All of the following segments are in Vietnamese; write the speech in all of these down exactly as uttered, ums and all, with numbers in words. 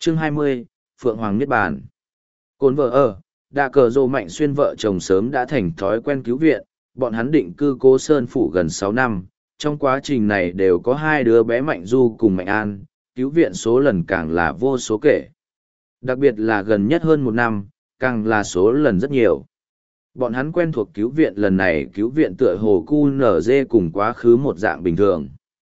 Chương hai mươi, Phượng Hoàng Niết Bàn. Cồn vợ ở, Đạ Cờ Dô Mạnh Xuyên vợ chồng sớm đã thành thói quen cứu viện, bọn hắn định cư Cố Sơn Phủ gần sáu năm, trong quá trình này đều có hai đứa bé Mạnh Du cùng Mạnh An, cứu viện số lần càng là vô số kể. Đặc biệt là gần nhất hơn một năm, càng là số lần rất nhiều. Bọn hắn quen thuộc cứu viện lần này cứu viện tựa hồ cu nở dê cùng quá khứ một dạng bình thường.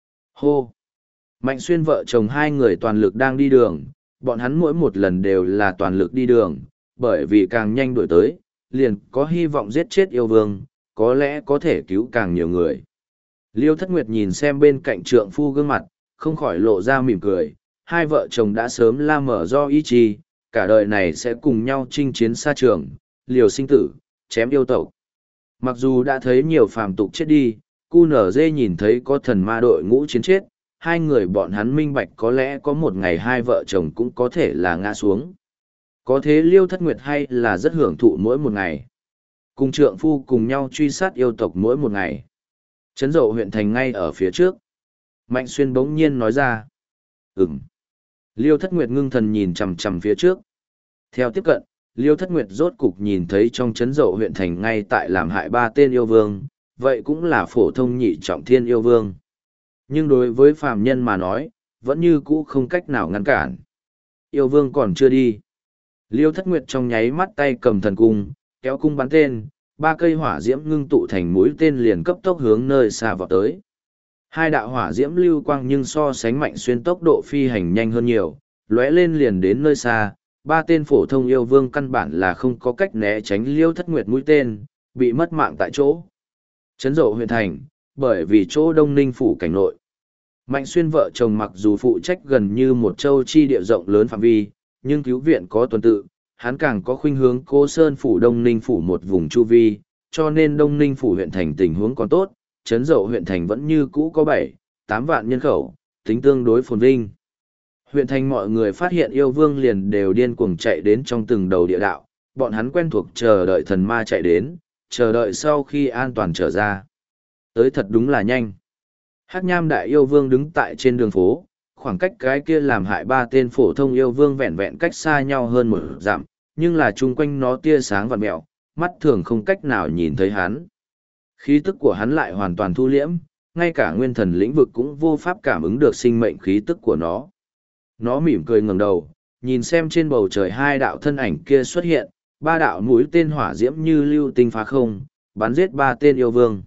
Hô! Mạnh Xuyên vợ chồng hai người toàn lực đang đi đường, bọn hắn mỗi một lần đều là toàn lực đi đường, bởi vì càng nhanh đuổi tới, liền có hy vọng giết chết yêu vương, có lẽ có thể cứu càng nhiều người. Liêu Thất Nguyệt nhìn xem bên cạnh trượng phu gương mặt, không khỏi lộ ra mỉm cười, hai vợ chồng đã sớm la mở do ý chí, cả đời này sẽ cùng nhau chinh chiến xa trường, liều sinh tử, chém yêu tộc. Mặc dù đã thấy nhiều phàm tục chết đi, cu nở dê nhìn thấy có thần ma đội ngũ chiến chết, hai người bọn hắn minh bạch có lẽ có một ngày hai vợ chồng cũng có thể là ngã xuống. Có thế Liêu Thất Nguyệt hay là rất hưởng thụ mỗi một ngày. Cùng trượng phu cùng nhau truy sát yêu tộc mỗi một ngày. Trấn Dậu huyện thành ngay ở phía trước. Mạnh Xuyên bỗng nhiên nói ra. Ừm. Liêu Thất Nguyệt ngưng thần nhìn chằm chằm phía trước. Theo tiếp cận, Liêu Thất Nguyệt rốt cục nhìn thấy trong Trấn Dậu huyện thành ngay tại làm hại ba tên yêu vương, vậy cũng là phổ thông nhị trọng thiên yêu vương. Nhưng đối với phàm nhân mà nói, vẫn như cũ không cách nào ngăn cản. Yêu vương còn chưa đi. Liêu Thất Nguyệt trong nháy mắt tay cầm thần cung, kéo cung bắn tên, ba cây hỏa diễm ngưng tụ thành mũi tên liền cấp tốc hướng nơi xa vọt tới. Hai đạo hỏa diễm lưu quang nhưng so sánh Mạnh Xuyên tốc độ phi hành nhanh hơn nhiều, lóe lên liền đến nơi xa, ba tên phổ thông yêu vương căn bản là không có cách né tránh Liêu Thất Nguyệt mũi tên, bị mất mạng tại chỗ. Trấn Dậu huyện thành, bởi vì chỗ Đông Ninh phủ cảnh nội. Mạnh Xuyên vợ chồng mặc dù phụ trách gần như một châu chi địa rộng lớn phạm vi, nhưng cứu viện có tuần tự, hắn càng có khuynh hướng Cố Sơn phủ Đông Ninh phủ một vùng chu vi, cho nên Đông Ninh phủ huyện thành tình huống còn tốt, Trấn Dậu huyện thành vẫn như cũ có bảy, tám vạn nhân khẩu, tính tương đối phồn vinh. Huyện thành mọi người phát hiện yêu vương liền đều điên cuồng chạy đến trong từng đầu địa đạo, bọn hắn quen thuộc chờ đợi thần ma chạy đến, chờ đợi sau khi an toàn trở ra. Tới thật đúng là nhanh. Hắc Nham đại yêu vương đứng tại trên đường phố, khoảng cách cái kia làm hại ba tên phổ thông yêu vương vẹn vẹn cách xa nhau hơn một dặm, nhưng là chung quanh nó tia sáng vằn mẹo, mắt thường không cách nào nhìn thấy hắn. Khí tức của hắn lại hoàn toàn thu liễm, ngay cả nguyên thần lĩnh vực cũng vô pháp cảm ứng được sinh mệnh khí tức của nó. Nó mỉm cười ngẩng đầu, nhìn xem trên bầu trời hai đạo thân ảnh kia xuất hiện, ba đạo mũi tên hỏa diễm như lưu tinh phá không, bắn giết ba tên yêu vương.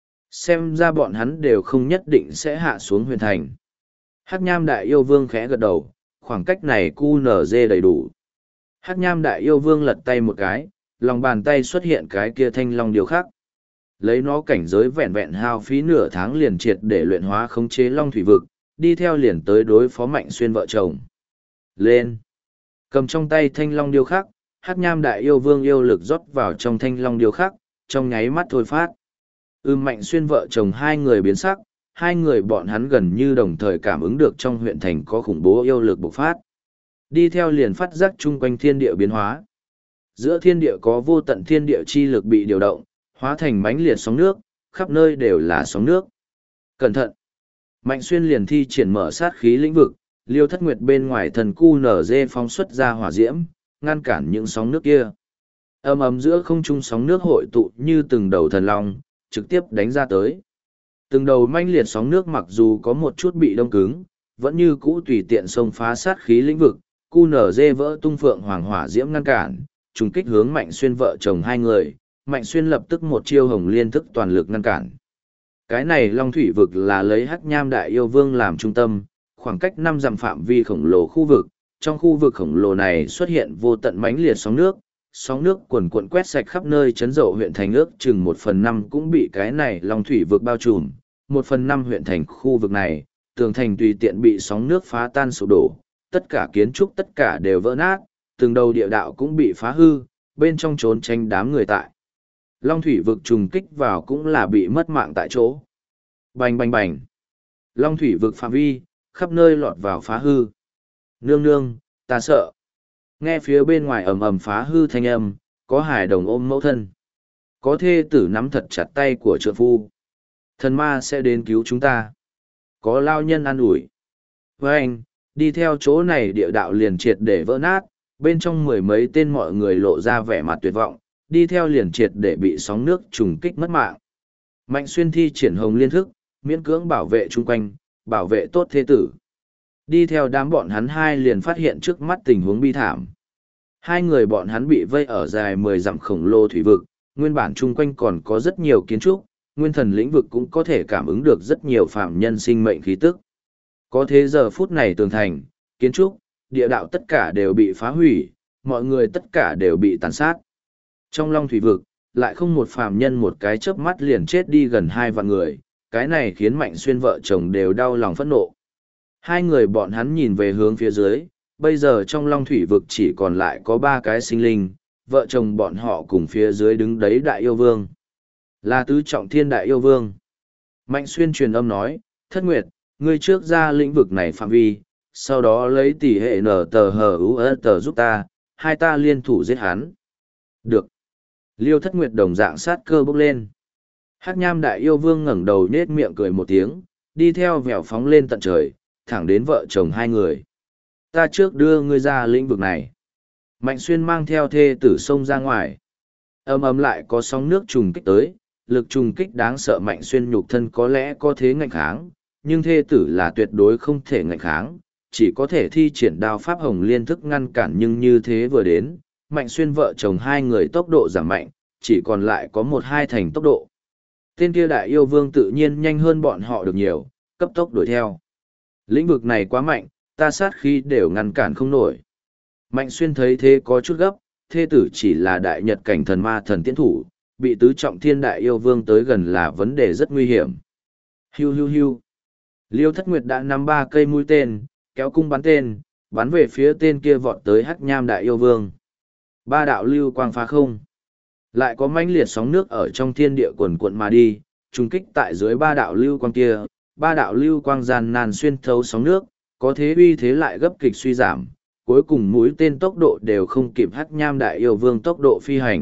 Xem ra bọn hắn đều không nhất định sẽ hạ xuống huyền thành. Hắc Nham đại yêu vương khẽ gật đầu, khoảng cách này cu nở dê đầy đủ. Hắc Nham đại yêu vương lật tay một cái, lòng bàn tay xuất hiện cái kia thanh long điều khắc. Lấy nó cảnh giới vẹn vẹn hao phí nửa tháng liền triệt để luyện hóa khống chế long thủy vực, đi theo liền tới đối phó Mạnh Xuyên vợ chồng. Lên! Cầm trong tay thanh long điêu khắc, Hắc Nham đại yêu vương yêu lực rót vào trong thanh long điêu khắc, trong nháy mắt thôi phát. Ưm Mạnh Xuyên vợ chồng hai người biến sắc, hai người bọn hắn gần như đồng thời cảm ứng được trong huyện thành có khủng bố yêu lực bộc phát. Đi theo liền phát giác chung quanh thiên địa biến hóa. Giữa thiên địa có vô tận thiên địa chi lực bị điều động, hóa thành mãnh liệt sóng nước, khắp nơi đều là sóng nước. Cẩn thận! Mạnh Xuyên liền thi triển mở sát khí lĩnh vực, Liêu Thất Nguyệt bên ngoài thần cu nở dê phóng xuất ra hỏa diễm, ngăn cản những sóng nước kia. Ầm ầm giữa không trung sóng nước hội tụ như từng đầu thần long, trực tiếp đánh ra tới. Từng đầu manh liệt sóng nước mặc dù có một chút bị đông cứng, vẫn như cũ tùy tiện xông phá sát khí lĩnh vực, cu nở dê vỡ tung phượng hoàng hỏa diễm ngăn cản, trùng kích hướng Mạnh Xuyên vợ chồng hai người, Mạnh Xuyên lập tức một chiêu hồng liên thức toàn lực ngăn cản. Cái này Long Thủy vực là lấy Hắc Nham đại yêu vương làm trung tâm, khoảng cách năm dặm phạm vi khổng lồ khu vực, trong khu vực khổng lồ này xuất hiện vô tận mãnh liệt sóng nước, sóng nước cuồn cuộn quét sạch khắp nơi Trấn Dậu huyện thành ước chừng một phần năm cũng bị cái này Long Thủy vực bao trùm, một phần năm huyện thành khu vực này, tường thành tùy tiện bị sóng nước phá tan sụp đổ, tất cả kiến trúc tất cả đều vỡ nát, từng đầu địa đạo cũng bị phá hư, bên trong trốn tránh đám người tại. Long Thủy vực trùng kích vào cũng là bị mất mạng tại chỗ. Bành bành bành. Long Thủy vực phạm vi, khắp nơi lọt vào phá hư. Nương nương, ta sợ. Nghe phía bên ngoài ầm ầm phá hư thanh âm, có hài đồng ôm mẫu thân. Có thê tử nắm thật chặt tay của trượng phu. Thần ma sẽ đến cứu chúng ta. Có lao nhân an ủi. Với anh, đi theo chỗ này địa đạo liền triệt để vỡ nát, bên trong mười mấy tên mọi người lộ ra vẻ mặt tuyệt vọng, đi theo liền triệt để bị sóng nước trùng kích mất mạng. Mạnh Xuyên thi triển hồng liên thức, miễn cưỡng bảo vệ chung quanh, bảo vệ tốt thế tử. Đi theo đám bọn hắn hai liền phát hiện trước mắt tình huống bi thảm. Hai người bọn hắn bị vây ở dài mười dặm khổng lồ thủy vực, nguyên bản chung quanh còn có rất nhiều kiến trúc, nguyên thần lĩnh vực cũng có thể cảm ứng được rất nhiều phạm nhân sinh mệnh khí tức. Có thế giờ phút này tường thành, kiến trúc, địa đạo tất cả đều bị phá hủy, mọi người tất cả đều bị tàn sát. Trong long thủy vực, lại không một phàm nhân một cái chớp mắt liền chết đi gần hai vạn người, cái này khiến Mạnh Xuyên vợ chồng đều đau lòng phẫn nộ. Hai người bọn hắn nhìn về hướng phía dưới, bây giờ trong long thủy vực chỉ còn lại có ba cái sinh linh, vợ chồng bọn họ cùng phía dưới đứng đấy đại yêu vương. Là tứ trọng thiên đại yêu vương. Mạnh Xuyên truyền âm nói, Thất Nguyệt, ngươi trước ra lĩnh vực này phạm vi, sau đó lấy tỷ hệ nở tờ hờ u ơ tờ giúp ta, hai ta liên thủ giết hắn. Được. Liêu Thất Nguyệt đồng dạng sát cơ bốc lên. Hắc Nham đại yêu vương ngẩng đầu nết miệng cười một tiếng, đi theo vèo phóng lên tận trời, thẳng đến vợ chồng hai người. Ta trước đưa ngươi ra lĩnh vực này. Mạnh Xuyên mang theo thê tử sông ra ngoài. Ầm ầm lại có sóng nước trùng kích tới, lực trùng kích đáng sợ. Mạnh Xuyên nhục thân có lẽ có thế ngạnh kháng, nhưng thê tử là tuyệt đối không thể ngạnh kháng, chỉ có thể thi triển đao pháp hồng liên thức ngăn cản. Nhưng như thế vừa đến, Mạnh Xuyên vợ chồng hai người tốc độ giảm mạnh, chỉ còn lại có một hai thành tốc độ. Tên kia đại yêu vương tự nhiên nhanh hơn bọn họ được nhiều, cấp tốc đuổi theo. Lĩnh vực này quá mạnh, ta sát khí đều ngăn cản không nổi. Mạnh Xuyên thấy thế có chút gấp, thê tử chỉ là đại nhật cảnh thần ma thần tiễn thủ, bị tứ trọng thiên đại yêu vương tới gần là vấn đề rất nguy hiểm. Hiu hiu hiu. Liêu Thất Nguyệt đã nắm ba cây mũi tên, kéo cung bắn tên, bắn về phía tên kia vọt tới Hắc Nham đại yêu vương. Ba đạo lưu quang phá không. Lại có mãnh liệt sóng nước ở trong thiên địa quần cuộn mà đi, trùng kích tại dưới ba đạo lưu quang kia, ba đạo lưu quang gian nan xuyên thấu sóng nước, có thế uy thế lại gấp kịch suy giảm, cuối cùng mũi tên tốc độ đều không kịp Hắc Nham đại yêu vương tốc độ phi hành.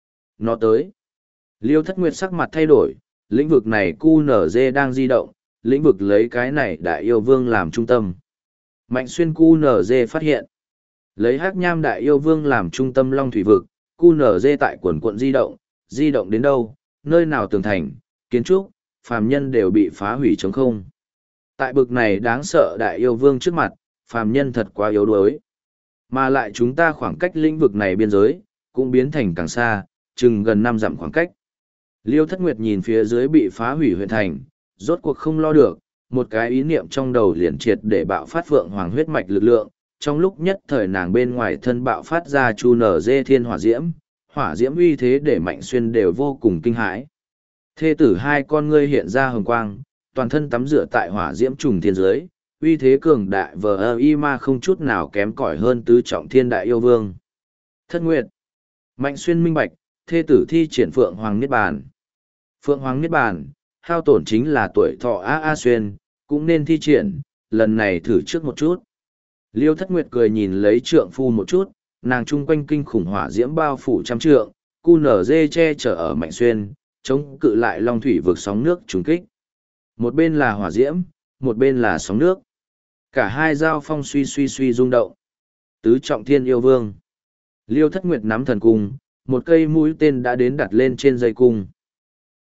Nó tới. Liêu Thất Nguyệt sắc mặt thay đổi, lĩnh vực này cu nở dê đang di động, lĩnh vực lấy cái này đại yêu vương làm trung tâm. Mạnh Xuyên cu nở dê phát hiện. Lấy Hắc Nham đại yêu vương làm trung tâm long thủy vực, cu nở dê tại quần quận di động, di động đến đâu, nơi nào tường thành, kiến trúc, phàm nhân đều bị phá hủy trống không. Tại bực này đáng sợ đại yêu vương trước mặt, phàm nhân thật quá yếu đuối. Mà lại chúng ta khoảng cách lĩnh vực này biên giới, cũng biến thành càng xa, chừng gần năm dặm khoảng cách. Liêu Thất Nguyệt nhìn phía dưới bị phá hủy huyện thành, rốt cuộc không lo được, một cái ý niệm trong đầu liền triệt để bạo phát phượng hoàng huyết mạch lực lượng. Trong lúc nhất thời nàng bên ngoài thân bạo phát ra chu nở dê thiên hỏa diễm, hỏa diễm uy thế để Mạnh Xuyên đều vô cùng kinh hãi. Thê tử hai con ngươi hiện ra hồng quang, toàn thân tắm rửa tại hỏa diễm trùng thiên giới, uy thế cường đại vờ ơ y ma không chút nào kém cỏi hơn tứ trọng thiên đại yêu vương. Thất Nguyệt. Mạnh Xuyên minh bạch, thê tử thi triển Phượng Hoàng Niết Bàn. Phượng Hoàng Niết Bàn, hao tổn chính là tuổi thọ A A Xuyên, cũng nên thi triển, lần này thử trước một chút. Liêu Thất Nguyệt cười nhìn lấy trượng phu một chút, nàng chung quanh kinh khủng hỏa diễm bao phủ trăm trượng, cu nở dê che chở ở Mạnh Xuyên, chống cự lại long thủy vượt sóng nước trùng kích. Một bên là hỏa diễm, một bên là sóng nước. Cả hai giao phong suy suy suy rung động. Tứ trọng thiên yêu vương. Liêu Thất Nguyệt nắm thần cung, một cây mũi tên đã đến đặt lên trên dây cung.